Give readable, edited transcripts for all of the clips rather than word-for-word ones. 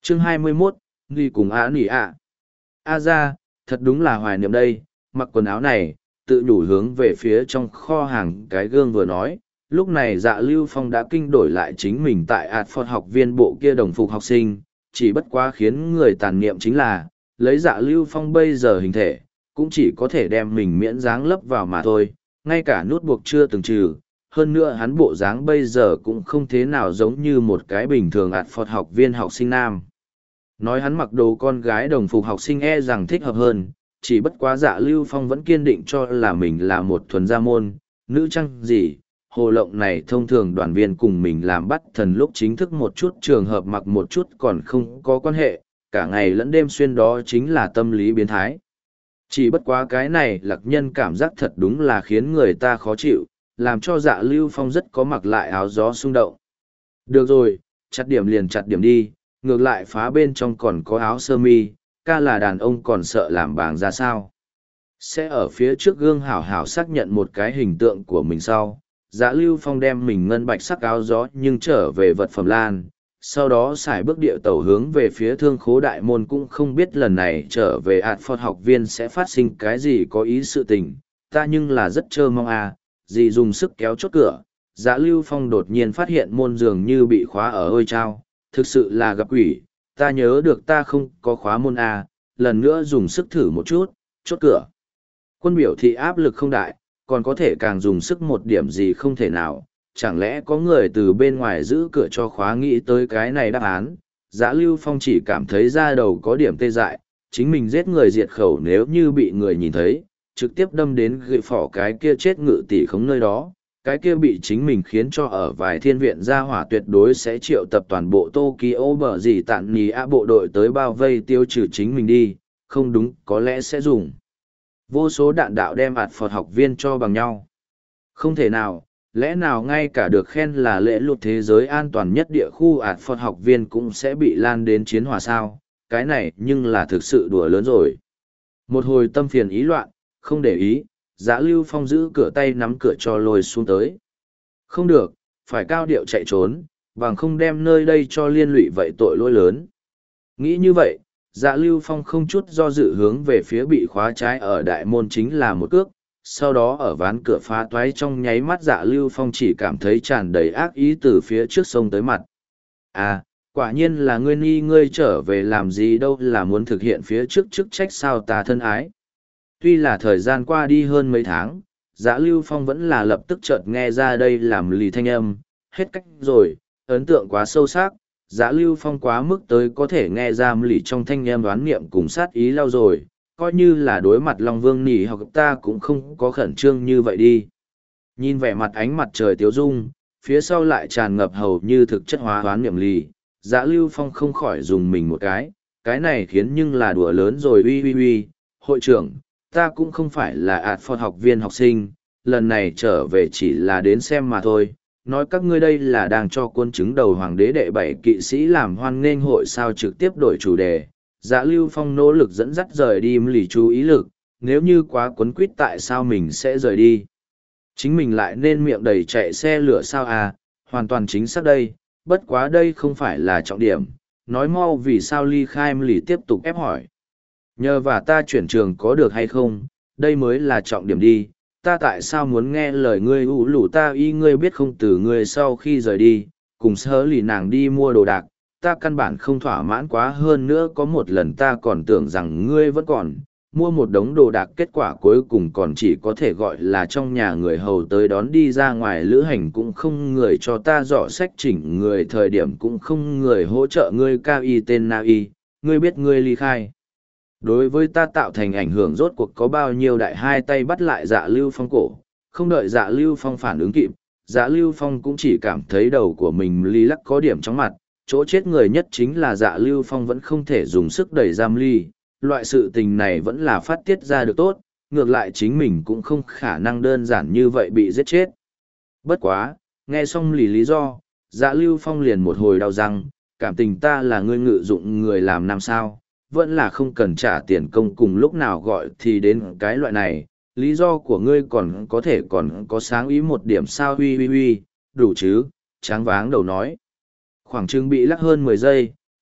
Chương 21, Nghi cùng Á Nỉ ạ. A ra, thật đúng là hoài niệm đây, mặc quần áo này, tự nhủ hướng về phía trong kho hàng cái gương vừa nói. Lúc này Dạ Lưu Phong đã kinh đổi lại chính mình tại ạt phật học viên bộ kia đồng phục học sinh, chỉ bất quá khiến người tàn niệm chính là, lấy Dạ Lưu Phong bây giờ hình thể, cũng chỉ có thể đem mình miễn dáng lấp vào mà thôi, ngay cả nút buộc chưa từng trừ. Hơn nữa hắn bộ dáng bây giờ cũng không thế nào giống như một cái bình thường ạt phật học viên học sinh nam. Nói hắn mặc đồ con gái đồng phục học sinh e rằng thích hợp hơn, chỉ bất quá Dạ Lưu Phong vẫn kiên định cho là mình là một thuần gia môn, nữ chăng gì. Hồ lộng này thông thường đoàn viên cùng mình làm bắt thần lúc chính thức một chút trường hợp mặc một chút còn không có quan hệ, cả ngày lẫn đêm xuyên đó chính là tâm lý biến thái. Chỉ bất quá cái này Lạc Nhân cảm giác thật đúng là khiến người ta khó chịu, làm cho Dạ Lưu Phong rất có mặc lại áo gió xung động. Được rồi, chặt điểm liền chặt điểm đi, ngược lại phá bên trong còn có áo sơ mi, ca là đàn ông còn sợ làm bàng ra sao. Sẽ ở phía trước gương hảo hảo xác nhận một cái hình tượng của mình sau. Dạ Lưu Phong đem mình ngân bạch sắc áo gió nhưng trở về vật phẩm lan, sau đó xài bước địa tàu hướng về phía thương khố đại môn, cũng không biết lần này trở về ạt phật học viên sẽ phát sinh cái gì có ý sự tình, ta nhưng là rất trơ mong à, dì dùng sức kéo chốt cửa. Dạ Lưu Phong đột nhiên phát hiện môn dường như bị khóa ở ôi trao, thực sự là gặp quỷ, ta nhớ được ta không có khóa môn à, lần nữa dùng sức thử một chút, chốt cửa. Quân biểu thị áp lực không đại, còn có thể càng dùng sức một điểm gì không thể nào, chẳng lẽ có người từ bên ngoài giữ cửa cho khóa, nghĩ tới cái này đáp án. Dạ Lưu Phong chỉ cảm thấy da đầu có điểm tê dại, chính mình giết người diệt khẩu nếu như bị người nhìn thấy, trực tiếp đâm đến gậy phỏ cái kia chết ngự tỷ khống nơi đó, cái kia bị chính mình khiến cho ở vài thiên viện gia hỏa tuyệt đối sẽ triệu tập toàn bộ Tokyo bờ gì tạn nhì ạ bộ đội tới bao vây tiêu trừ chính mình đi, không đúng có lẽ sẽ dùng vô số đạn đạo đem ạt phật học viên cho bằng nhau. Không thể nào, lẽ nào ngay cả được khen là lễ luật thế giới an toàn nhất địa khu ạt phật học viên cũng sẽ bị lan đến chiến hỏa sao, cái này nhưng là thực sự đùa lớn rồi. Một hồi tâm phiền ý loạn, không để ý, Dạ Lưu Phong giữ cửa tay nắm cửa cho lôi xuống tới. Không được, phải cao điệu chạy trốn, bằng không đem nơi đây cho liên lụy vậy tội lỗi lớn. Nghĩ như vậy, Dạ Lưu Phong không chút do dự hướng về phía bị khóa trái ở đại môn chính là một cước, sau đó ở ván cửa phá toái trong nháy mắt Dạ Lưu Phong chỉ cảm thấy tràn đầy ác ý từ phía trước sông tới mặt. À, quả nhiên là ngươi nghi ngươi trở về làm gì đâu, là muốn thực hiện phía trước chức trách sao ta thân ái. Tuy là thời gian qua đi hơn mấy tháng, Dạ Lưu Phong vẫn là lập tức chợt nghe ra đây làm lì thanh âm, hết cách rồi, ấn tượng quá sâu sắc. Dạ Lưu Phong quá mức tới có thể nghe ra lì trong thanh âm đoán niệm cùng sát ý lao rồi, coi như là đối mặt Long Vương nỉ hoặc ta cũng không có khẩn trương như vậy đi. Nhìn vẻ mặt ánh mặt trời tiếu dung, phía sau lại tràn ngập hầu như thực chất hóa đoán niệm lì, Dạ Lưu Phong không khỏi dùng mình một cái này khiến nhưng là đùa lớn rồi. Uy, hội trưởng, ta cũng không phải là ạt phật học viên học sinh, lần này trở về chỉ là đến xem mà thôi. Nói các ngươi đây là đang cho quân chứng đầu hoàng đế đệ 7 kỵ sĩ làm hoan nghênh hội sao, trực tiếp đổi chủ đề. Dạ Lưu Phong nỗ lực dẫn dắt rời đi lì chú ý lực, nếu như quá quấn quýt tại sao mình sẽ rời đi. Chính mình lại nên miệng đầy chạy xe lửa sao à, hoàn toàn chính xác đây, bất quá đây không phải là trọng điểm. Nói mau vì sao ly khai lì tiếp tục ép hỏi. Nhờ và ta chuyển trường có được hay không, đây mới là trọng điểm đi. Ta tại sao muốn nghe lời ngươi ủ lủ ta y ngươi biết không, từ ngươi sau khi rời đi, cùng sớ lì nàng đi mua đồ đạc, ta căn bản không thỏa mãn quá, hơn nữa có một lần ta còn tưởng rằng ngươi vẫn còn, mua một đống đồ đạc kết quả cuối cùng còn chỉ có thể gọi là trong nhà người hầu tới đón đi ra ngoài lữ hành, cũng không người cho ta dọ sách chỉnh người, thời điểm cũng không người hỗ trợ ngươi cao y tên na y, ngươi biết ngươi ly khai đối với ta tạo thành ảnh hưởng rốt cuộc có bao nhiêu. Đại hai tay bắt lại Dạ Lưu Phong cổ, không đợi Dạ Lưu Phong phản ứng kịp, Dạ Lưu Phong cũng chỉ cảm thấy đầu của mình ly lắc có điểm chóng mặt, chỗ chết người nhất chính là Dạ Lưu Phong vẫn không thể dùng sức đẩy giam ly, loại sự tình này vẫn là phát tiết ra được tốt, ngược lại chính mình cũng không khả năng đơn giản như vậy bị giết chết. Bất quá, nghe xong lý do, Dạ Lưu Phong liền một hồi đau răng, cảm tình ta là ngươi ngự dụng người làm năm sao, vẫn là không cần trả tiền công, cùng lúc nào gọi thì đến cái loại này, lý do của ngươi còn có thể còn có sáng ý một điểm sao. Huy, đủ chứ, tráng váng đầu nói. Khoảng chừng bị lắc hơn 10 giây,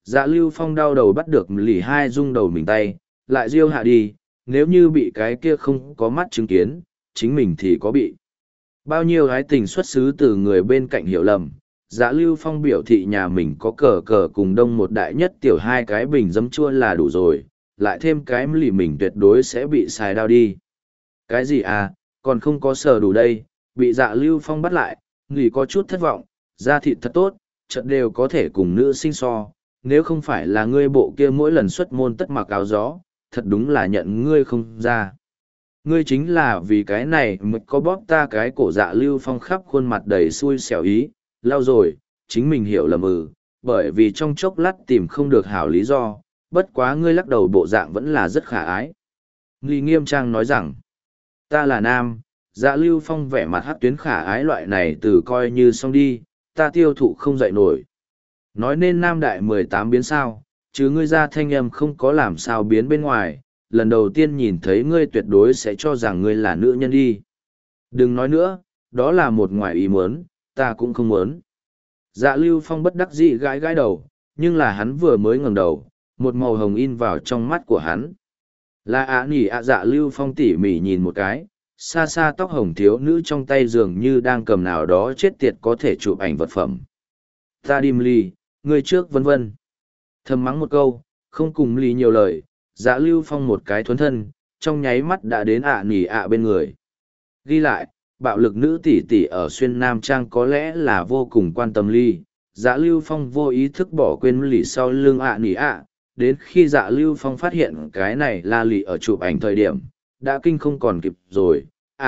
Dạ Lưu Phong đau đầu bắt được lì hai rung đầu mình tay, lại diêu hạ đi, nếu như bị cái kia không có mắt chứng kiến, chính mình thì có bị. Bao nhiêu ái tình xuất xứ từ người bên cạnh hiểu lầm, Dạ Lưu Phong biểu thị nhà mình có cờ cờ cùng đông một đại nhất tiểu hai cái bình giấm chua là đủ rồi, lại thêm cái lì mình tuyệt đối sẽ bị xài đau đi. Cái gì à, còn không có sờ đủ đây, bị Dạ Lưu Phong bắt lại, lì có chút thất vọng, da thịt thật tốt, chợt đều có thể cùng nữ sinh so, nếu không phải là ngươi bộ kia mỗi lần xuất môn tất mặc áo gió, thật đúng là nhận ngươi không ra. Ngươi chính là vì cái này mới có bóp ta cái cổ. Dạ Lưu Phong khắp khuôn mặt đầy xui xẻo ý, lau rồi, chính mình hiểu lầm bởi vì trong chốc lát tìm không được hảo lý do, bất quá ngươi lắc đầu bộ dạng vẫn là rất khả ái. Nghi nghiêm trang nói rằng, ta là nam. Dạ Lưu Phong vẻ mặt hát tuyến khả ái loại này từ coi như xong đi, ta tiêu thụ không dậy nổi. Nói nên nam đại 18 biến sao, chứ ngươi ra thanh âm không có làm sao biến bên ngoài, lần đầu tiên nhìn thấy ngươi tuyệt đối sẽ cho rằng ngươi là nữ nhân đi. Đừng nói nữa, đó là một ngoài ý muốn, ta cũng không muốn. Dạ Lưu Phong bất đắc dĩ gãi gãi đầu, nhưng là hắn vừa mới ngẩng đầu, một màu hồng in vào trong mắt của hắn. Là Dạ Lưu Phong tỉ mỉ nhìn một cái, xa xa tóc hồng thiếu nữ trong tay dường như đang cầm nào đó chết tiệt có thể chụp ảnh vật phẩm. Ta đi ly, ngươi trước vân vân. Thầm mắng một câu, không cùng ly nhiều lời, Dạ Lưu Phong một cái thuấn thân, trong nháy mắt đã đến bên người. Ghi lại, bạo lực nữ tỷ tỷ ở xuyên nam trang có lẽ là vô cùng quan tâm ly. Dạ Lưu Phong vô ý thức bỏ quên lì sau lưng đến khi Dạ Lưu Phong phát hiện cái này là lì ở chụp ảnh thời điểm, đã kinh không còn kịp rồi,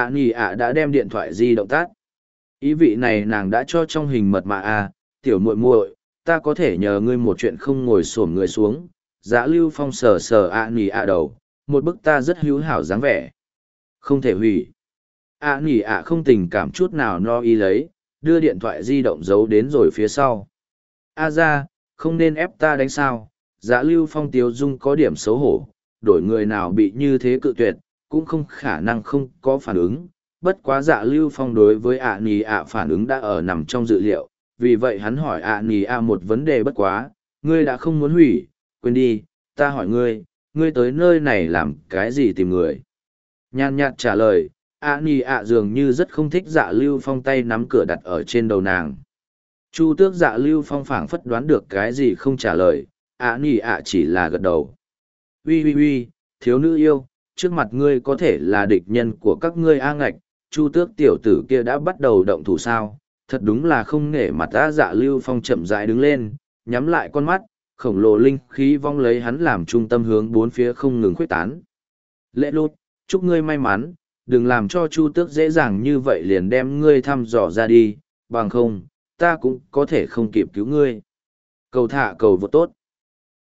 đã đem điện thoại di động tắt. Ý vị này nàng đã cho trong hình mật mã tiểu muội muội, ta có thể nhờ ngươi một chuyện không ngồi xổm người xuống. Dạ Lưu Phong sờ sờ đầu, một bức ta rất hữu hảo dáng vẻ. Không thể hủy. Không tình cảm chút nào no ý lấy, đưa điện thoại di động giấu đến rồi phía sau. Ra, không nên ép ta đánh sao. Dạ Lưu Phong tiếu dung có điểm xấu hổ, đổi người nào bị như thế cự tuyệt, cũng không khả năng không có phản ứng. Bất quá Dạ Lưu Phong đối với phản ứng đã ở nằm trong dự liệu, vì vậy hắn hỏi một vấn đề bất quá, ngươi đã không muốn hủy, quên đi, ta hỏi ngươi tới nơi này làm cái gì tìm người? Nhàn nhạt trả lời, dường như rất không thích Dạ Lưu Phong tay nắm cửa đặt ở trên đầu nàng. Chu Tước Dạ Lưu Phong phảng phất đoán được cái gì không trả lời, chỉ là gật đầu. Uy, thiếu nữ yêu, trước mặt ngươi có thể là địch nhân của các ngươi ngạch, Chu Tước tiểu tử kia đã bắt đầu động thủ sao, thật đúng là không nể mặt Dạ Lưu Phong chậm rãi đứng lên, nhắm lại con mắt, khổng lồ linh khí vong lấy hắn làm trung tâm hướng bốn phía không ngừng khuếch tán. Lễ lút, chúc ngươi may mắn, đừng làm cho Chu Tước dễ dàng như vậy liền đem ngươi thăm dò ra đi, bằng không, ta cũng có thể không kịp cứu ngươi. Cầu thả cầu vô tốt.